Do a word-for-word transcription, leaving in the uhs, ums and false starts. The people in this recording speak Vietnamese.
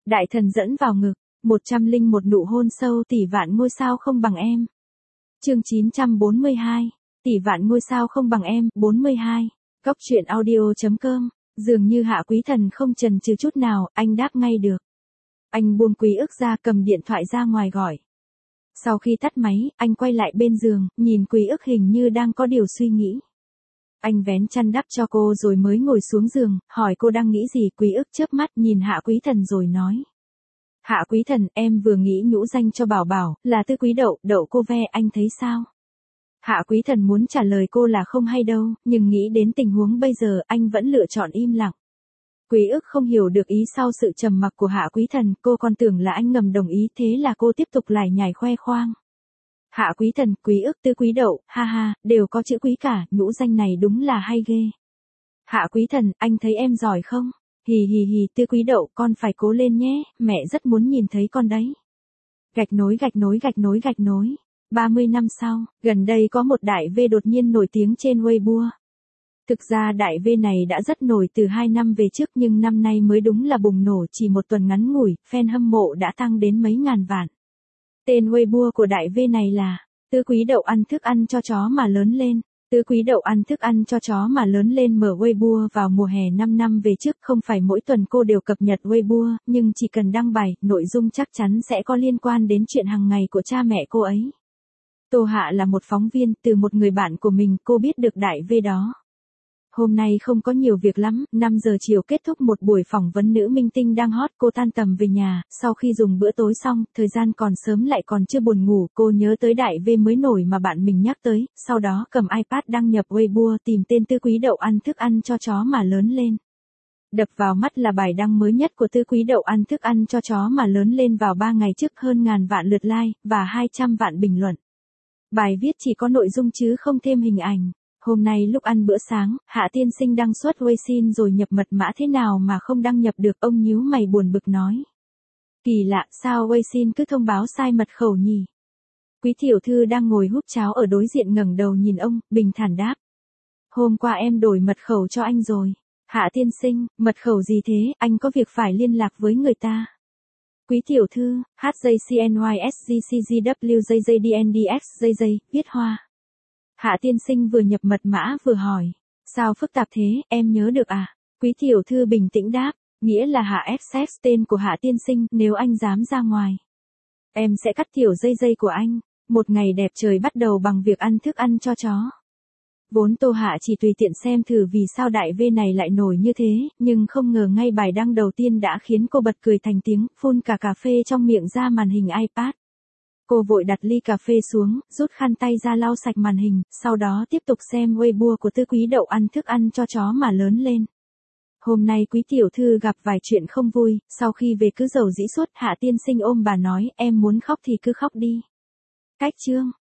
Đại thần dẫn vào ngực, một trăm linh một nụ hôn sâu tỷ vạn ngôi sao không bằng em. Chương chín trăm bốn mươi hai, tỷ vạn ngôi sao không bằng em, bốn mươi hai. Cóc truyện audio chấm com, dường như Hạ Quý Thần không chần chừ chút nào, anh đáp ngay được. Anh buông Quý Ức ra, cầm điện thoại ra ngoài gọi. Sau khi tắt máy, anh quay lại bên giường, nhìn Quý Ức hình như đang có điều suy nghĩ. Anh vén chăn đắp cho cô rồi mới ngồi xuống giường, hỏi cô đang nghĩ gì. Quý Ức chớp mắt nhìn Hạ Quý Thần rồi nói. Hạ Quý Thần, em vừa nghĩ nhũ danh cho Bảo Bảo, là Tư Quý Đậu, Đậu cô ve, anh thấy sao? Hạ Quý Thần muốn trả lời cô là không hay đâu, nhưng nghĩ đến tình huống bây giờ, anh vẫn lựa chọn im lặng. Quý Ức không hiểu được ý sau sự trầm mặc của Hạ Quý Thần, cô còn tưởng là anh ngầm đồng ý, thế là cô tiếp tục lải nhải khoe khoang. Hạ Quý Thần, Quý Ức, Tư Quý Đậu, ha ha, đều có chữ Quý cả, nhũ danh này đúng là hay ghê. Hạ Quý Thần, anh thấy em giỏi không? Hì hì hì, Tư Quý Đậu, con phải cố lên nhé, mẹ rất muốn nhìn thấy con đấy. Gạch nối gạch nối gạch nối gạch nối. ba mươi năm sau, gần đây có một đại V đột nhiên nổi tiếng trên Weibo. Thực ra đại V này đã rất nổi từ hai năm về trước nhưng năm nay mới đúng là bùng nổ, chỉ một tuần ngắn ngủi, fan hâm mộ đã tăng đến mấy ngàn vạn. Tên Weibo của đại V này là Tư Quý Đậu ăn thức ăn cho chó mà lớn lên. Tư Quý Đậu ăn thức ăn cho chó mà lớn lên mở Weibo vào mùa hè năm năm về trước, không phải mỗi tuần cô đều cập nhật Weibo, nhưng chỉ cần đăng bài, nội dung chắc chắn sẽ có liên quan đến chuyện hàng ngày của cha mẹ cô ấy. Tô Hạ là một phóng viên, từ một người bạn của mình cô biết được đại V đó. Hôm nay không có nhiều việc lắm, năm giờ chiều kết thúc một buổi phỏng vấn nữ minh tinh đang hot, cô tan tầm về nhà, sau khi dùng bữa tối xong, thời gian còn sớm lại còn chưa buồn ngủ, cô nhớ tới đại V mới nổi mà bạn mình nhắc tới, sau đó cầm iPad đăng nhập Weibo tìm tên Tư Quý Đậu ăn thức ăn cho chó mà lớn lên. Đập vào mắt là bài đăng mới nhất của Tư Quý Đậu ăn thức ăn cho chó mà lớn lên vào ba ngày trước, hơn ngàn vạn lượt like, và hai trăm vạn bình luận. Bài viết chỉ có nội dung chứ không thêm hình ảnh. Hôm nay lúc ăn bữa sáng, Hạ Tiên Sinh đăng xuất Weixin rồi nhập mật mã thế nào mà không đăng nhập được, ông nhíu mày buồn bực nói. Kỳ lạ, sao Weixin cứ thông báo sai mật khẩu nhỉ? Quý tiểu thư đang ngồi húp cháo ở đối diện ngẩng đầu nhìn ông, bình thản đáp. Hôm qua em đổi mật khẩu cho anh rồi. Hạ Tiên Sinh, mật khẩu gì thế, anh có việc phải liên lạc với người ta. Quý tiểu thư, hát gi xê en i ét giê xê giê vê gi gi đê en đê ích gi gi, viết hoa. Hạ Tiên Sinh vừa nhập mật mã vừa hỏi. Sao phức tạp thế, em nhớ được à? Quý tiểu thư bình tĩnh đáp. Nghĩa là Hạ ép sex tên của Hạ Tiên Sinh, nếu anh dám ra ngoài. Em sẽ cắt tiểu dây dây của anh. Một ngày đẹp trời bắt đầu bằng việc ăn thức ăn cho chó. Vốn Tô Hạ chỉ tùy tiện xem thử vì sao đại V này lại nổi như thế, nhưng không ngờ ngay bài đăng đầu tiên đã khiến cô bật cười thành tiếng, phun cả cà phê trong miệng ra màn hình iPad. Cô vội đặt ly cà phê xuống, rút khăn tay ra lau sạch màn hình, sau đó tiếp tục xem Weibo của Tư Quý Đậu ăn thức ăn cho chó mà lớn lên. Hôm nay quý tiểu thư gặp vài chuyện không vui, sau khi về cứ rầu rĩ suốt, Hạ Tiên Sinh ôm bà nói, em muốn khóc thì cứ khóc đi. Cách chương.